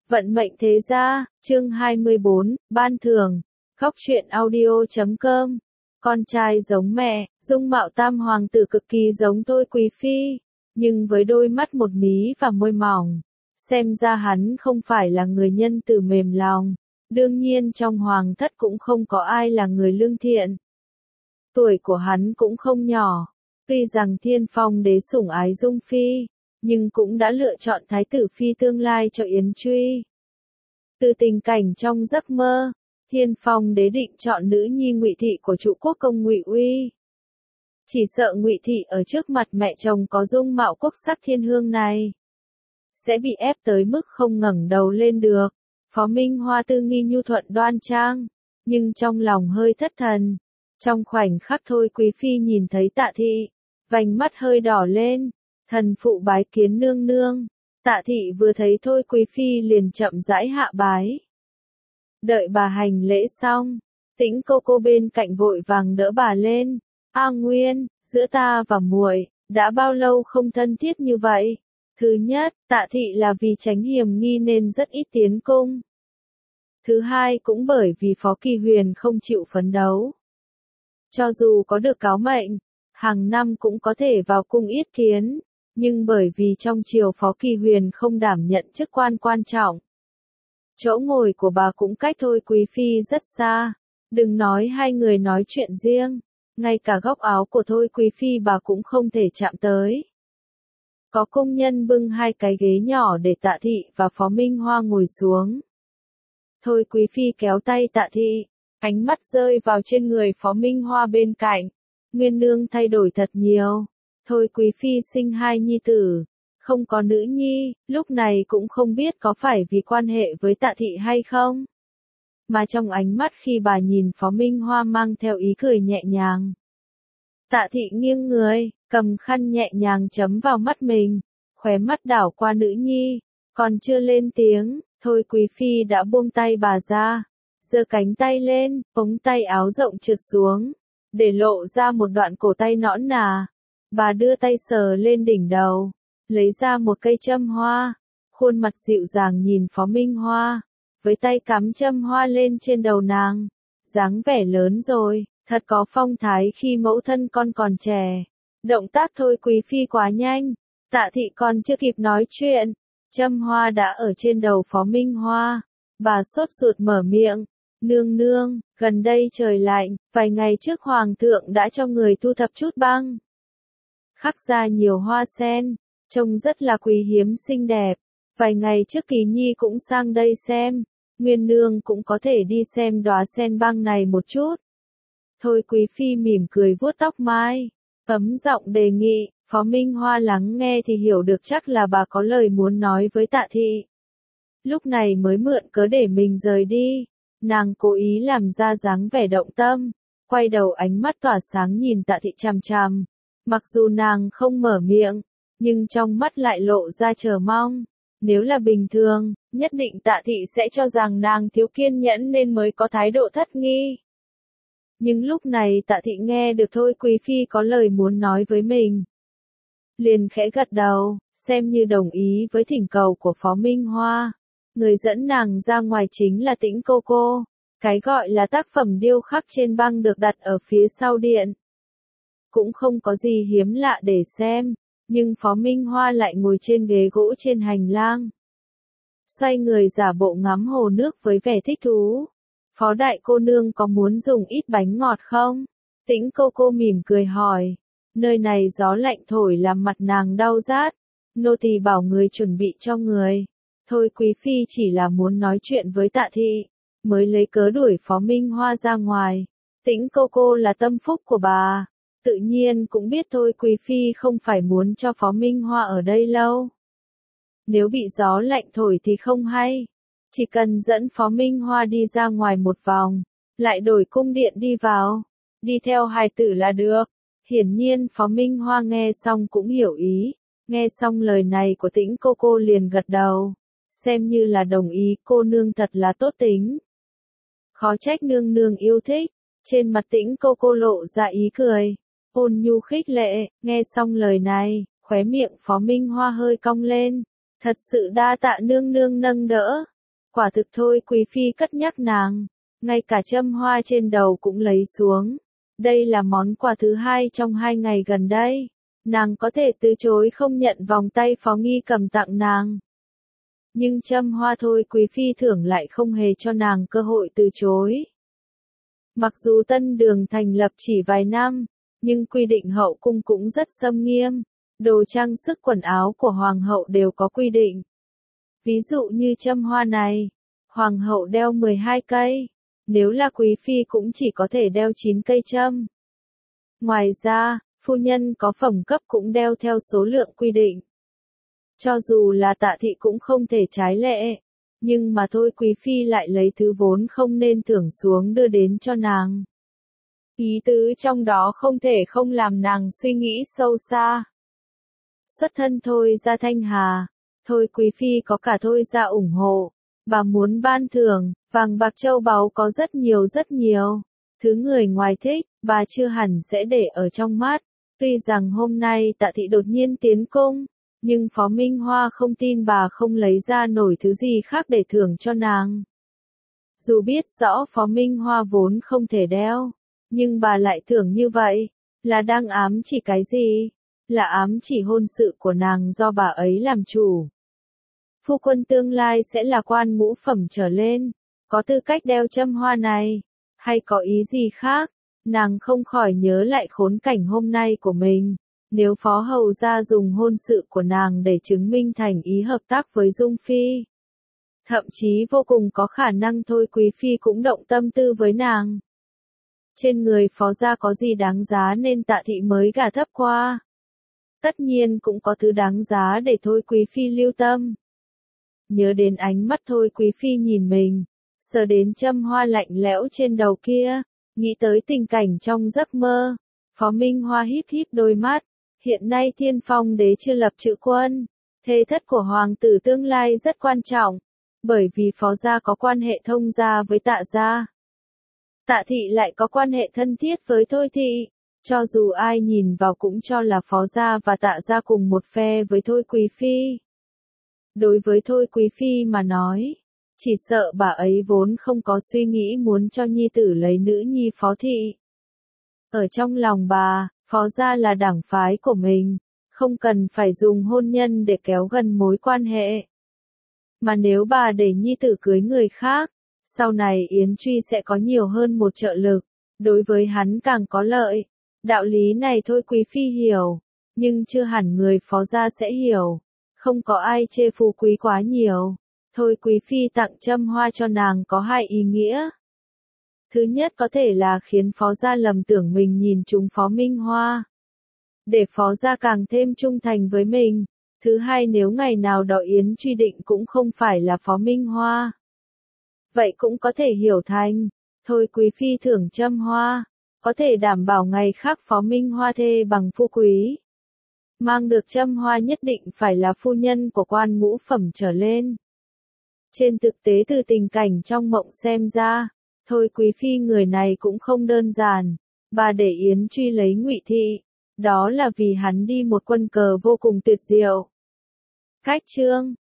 Vận mệnh thế gia, chương 24, ban thưởng, góc truyện audio.com. Con trai giống mẹ, dung mạo tam hoàng tử cực kỳ giống Thôi Quý Phi, nhưng với đôi mắt một mí và môi mỏng, xem ra hắn không phải là người nhân từ mềm lòng. Đương nhiên trong hoàng thất cũng không có ai là người lương thiện. Tuổi của hắn cũng không nhỏ, tuy rằng Thiên Phong đế sủng ái Dung Phi, nhưng cũng đã lựa chọn thái tử phi tương lai cho Yến Truy. Từ tình cảnh trong giấc mơ, Thiên Phong đế định chọn nữ nhi Ngụy Thị của trụ quốc công Ngụy Uy. Chỉ sợ Ngụy Thị ở trước mặt mẹ chồng có dung mạo quốc sắc thiên hương này, sẽ bị ép tới mức không ngẩng đầu lên được. Phó Minh Hoa tư nghi nhu thuận đoan trang, nhưng trong lòng hơi thất thần. Trong khoảnh khắc Thôi Quý Phi nhìn thấy Tạ Thị, vành mắt hơi đỏ lên, thần phụ bái kiến nương nương. Tạ Thị vừa thấy Thôi Quý Phi liền chậm rãi hạ bái. Đợi bà hành lễ xong, Tĩnh cô bên cạnh vội vàng đỡ bà lên. A Nguyên, giữa ta và muội đã bao lâu không thân thiết như vậy? Thứ nhất, Tạ Thị là vì tránh hiểm nghi nên rất ít tiến cung. Thứ hai cũng bởi vì Phó Kỳ Huyền không chịu phấn đấu. Cho dù có được cáo mệnh, hàng năm cũng có thể vào cung yết kiến, nhưng bởi vì trong triều Phó Kỳ Huyền không đảm nhận chức quan quan trọng. Chỗ ngồi của bà cũng cách Thôi Quý Phi rất xa, đừng nói hai người nói chuyện riêng, ngay cả góc áo của Thôi Quý Phi bà cũng không thể chạm tới. Có công nhân bưng hai cái ghế nhỏ để Tạ Thị và Phó Minh Hoa ngồi xuống. Thôi Quý Phi kéo tay Tạ Thị, ánh mắt rơi vào trên người Phó Minh Hoa bên cạnh. Nguyên nương thay đổi thật nhiều. Thôi Quý Phi sinh hai nhi tử, không có nữ nhi, lúc này cũng không biết có phải vì quan hệ với Tạ Thị hay không. Mà trong ánh mắt khi bà nhìn Phó Minh Hoa mang theo ý cười nhẹ nhàng. Tạ Thị nghiêng người, cầm khăn nhẹ nhàng chấm vào mắt mình, khóe mắt đảo qua nữ nhi, còn chưa lên tiếng, Thôi Quý Phi đã buông tay bà ra, giơ cánh tay lên, ống tay áo rộng trượt xuống, để lộ ra một đoạn cổ tay nõn nà. Bà đưa tay sờ lên đỉnh đầu, lấy ra một cây châm hoa, khuôn mặt dịu dàng nhìn Phó Minh Hoa, với tay cắm châm hoa lên trên đầu nàng, dáng vẻ lớn rồi, thật có phong thái khi mẫu thân con còn trẻ. Động tác Thôi Quý Phi quá nhanh, Tạ Thị còn chưa kịp nói chuyện, châm hoa đã ở trên đầu Phó Minh Hoa. Bà sốt ruột mở miệng, nương nương, gần đây trời lạnh, vài ngày trước hoàng thượng đã cho người thu thập chút băng. Khắc ra nhiều hoa sen, trông rất là quý hiếm xinh đẹp. Vài ngày trước Kỳ Nhi cũng sang đây xem, Nguyên nương cũng có thể đi xem đóa sen băng này một chút. Thôi Quý Phi mỉm cười vuốt tóc mai, ấm giọng đề nghị. Phó Minh Hoa lắng nghe thì hiểu được chắc là bà có lời muốn nói với Tạ Thị. Lúc này mới mượn cớ để mình rời đi, nàng cố ý làm ra dáng vẻ động tâm, quay đầu ánh mắt tỏa sáng nhìn Tạ Thị chằm chằm. Mặc dù nàng không mở miệng, nhưng trong mắt lại lộ ra chờ mong. Nếu là bình thường, nhất định Tạ Thị sẽ cho rằng nàng thiếu kiên nhẫn nên mới có thái độ thất nghi. Nhưng lúc này Tạ Thị nghe được Thôi Quý Phi có lời muốn nói với mình, liền khẽ gật đầu, xem như đồng ý với thỉnh cầu của Phó Minh Hoa. Người dẫn nàng ra ngoài chính là Tĩnh cô. Cái gọi là tác phẩm điêu khắc trên băng được đặt ở phía sau điện. Cũng không có gì hiếm lạ để xem, nhưng Phó Minh Hoa lại ngồi trên ghế gỗ trên hành lang. Xoay người giả bộ ngắm hồ nước với vẻ thích thú. Phó đại cô nương có muốn dùng ít bánh ngọt không? Tĩnh cô mỉm cười hỏi. Nơi này gió lạnh thổi làm mặt nàng đau rát. Nô tỳ bảo người chuẩn bị cho người. Thôi Quý Phi chỉ là muốn nói chuyện với Tạ Thị, mới lấy cớ đuổi Phó Minh Hoa ra ngoài. Tĩnh cô là tâm phúc của bà, tự nhiên cũng biết Thôi Quý Phi không phải muốn cho Phó Minh Hoa ở đây lâu. Nếu bị gió lạnh thổi thì không hay, chỉ cần dẫn Phó Minh Hoa đi ra ngoài một vòng, lại đổi cung điện đi vào, đi theo hài tử là được. Hiển nhiên Phó Minh Hoa nghe xong cũng hiểu ý, nghe xong lời này của Tĩnh cô liền gật đầu, xem như là đồng ý. Cô nương thật là tốt tính. Khó trách nương nương yêu thích. Trên mặt Tĩnh cô lộ ra ý cười, ôn nhu khích lệ. Nghe xong lời này, khóe miệng Phó Minh Hoa hơi cong lên. Thật sự đa tạ nương nương nâng đỡ. Quả thực thôi quý phi cất nhắc nàng, ngay cả châm hoa trên đầu cũng lấy xuống. Đây là món quà thứ hai trong 2 ngày gần đây. Nàng có thể từ chối không nhận vòng tay Phó Nghi Cầm tặng nàng. Nhưng châm hoa thôi quý phi thưởng lại không hề cho nàng cơ hội từ chối. Mặc dù Tân Đường thành lập chỉ vài năm, nhưng quy định hậu cung cũng rất xâm nghiêm. Đồ trang sức quần áo của hoàng hậu đều có quy định. Ví dụ như châm hoa này, hoàng hậu đeo 12 cây, nếu là quý phi cũng chỉ có thể đeo 9 cây châm. Ngoài ra, phu nhân có phẩm cấp cũng đeo theo số lượng quy định. Cho dù là Tạ thị cũng không thể trái lệ, nhưng mà thôi quý phi lại lấy thứ vốn không nên thưởng xuống đưa đến cho nàng. Ý tứ trong đó không thể không làm nàng suy nghĩ sâu xa. Xuất thân thôi ra Thanh Hà, thôi quý phi có cả thôi ra ủng hộ, bà muốn ban thưởng, vàng bạc châu báu có rất nhiều. Thứ người ngoài thích, bà chưa hẳn sẽ để ở trong mắt. Tuy rằng hôm nay Tạ thị đột nhiên tiến cung, nhưng Phó Minh Hoa không tin bà không lấy ra nổi thứ gì khác để thưởng cho nàng. Dù biết rõ Phó Minh Hoa vốn không thể đeo, nhưng bà lại thưởng như vậy, là đang ám chỉ cái gì? Là ám chỉ hôn sự của nàng do bà ấy làm chủ. Phu quân tương lai sẽ là quan ngũ phẩm trở lên, có tư cách đeo châm hoa này, hay có ý gì khác? Nàng không khỏi nhớ lại khốn cảnh hôm nay của mình. Nếu Phó Hầu gia dùng hôn sự của nàng để chứng minh thành ý hợp tác với Dung Phi, thậm chí vô cùng có khả năng thôi quý phi cũng động tâm tư với nàng. Trên người Phó gia có gì đáng giá nên Tạ thị mới gả thấp qua. Tất nhiên cũng có thứ đáng giá để thôi quý phi lưu tâm. Nhớ đến ánh mắt thôi quý phi nhìn mình, sờ đến châm hoa lạnh lẽo trên đầu kia, nghĩ tới tình cảnh trong giấc mơ. Phó Minh Hoa híp híp đôi mắt, hiện nay Thiên Phong đế chưa lập chữ quân, thế thất của hoàng tử tương lai rất quan trọng, bởi vì Phó gia có quan hệ thông gia với Tạ gia. Tạ thị lại có quan hệ thân thiết với Thôi thị, cho dù ai nhìn vào cũng cho là Phó gia và Tạ gia cùng một phe với thôi quý phi. Đối với thôi quý phi mà nói, chỉ sợ bà ấy vốn không có suy nghĩ muốn cho nhi tử lấy nữ nhi Phó thị. Ở trong lòng bà, Phó gia là đảng phái của mình, không cần phải dùng hôn nhân để kéo gần mối quan hệ. Mà nếu bà để nhi tử cưới người khác, sau này Yến Truy sẽ có nhiều hơn một trợ lực, đối với hắn càng có lợi. Đạo lý này thôi quý phi hiểu, nhưng chưa hẳn người Phó gia sẽ hiểu. Không có ai chê phú quý quá nhiều. Thôi quý phi tặng châm hoa cho nàng có 2 ý nghĩa. Thứ nhất có thể là khiến Phó gia lầm tưởng mình nhìn trúng Phó Minh Hoa, để Phó gia càng thêm trung thành với mình. Thứ hai, nếu ngày nào đó Yến Truy định cũng không phải là Phó Minh Hoa, vậy cũng có thể hiểu thành, thôi quý phi thưởng châm hoa, có thể đảm bảo ngày khác Phó Minh Hoa thê bằng phu quý. Mang được châm hoa nhất định phải là phu nhân của quan ngũ phẩm trở lên. Trên thực tế từ tình cảnh trong mộng xem ra, thôi quý phi người này cũng không đơn giản. Bà để Yến Truy lấy Ngụy thị, đó là vì hắn đi một quân cờ vô cùng tuyệt diệu. Cách chương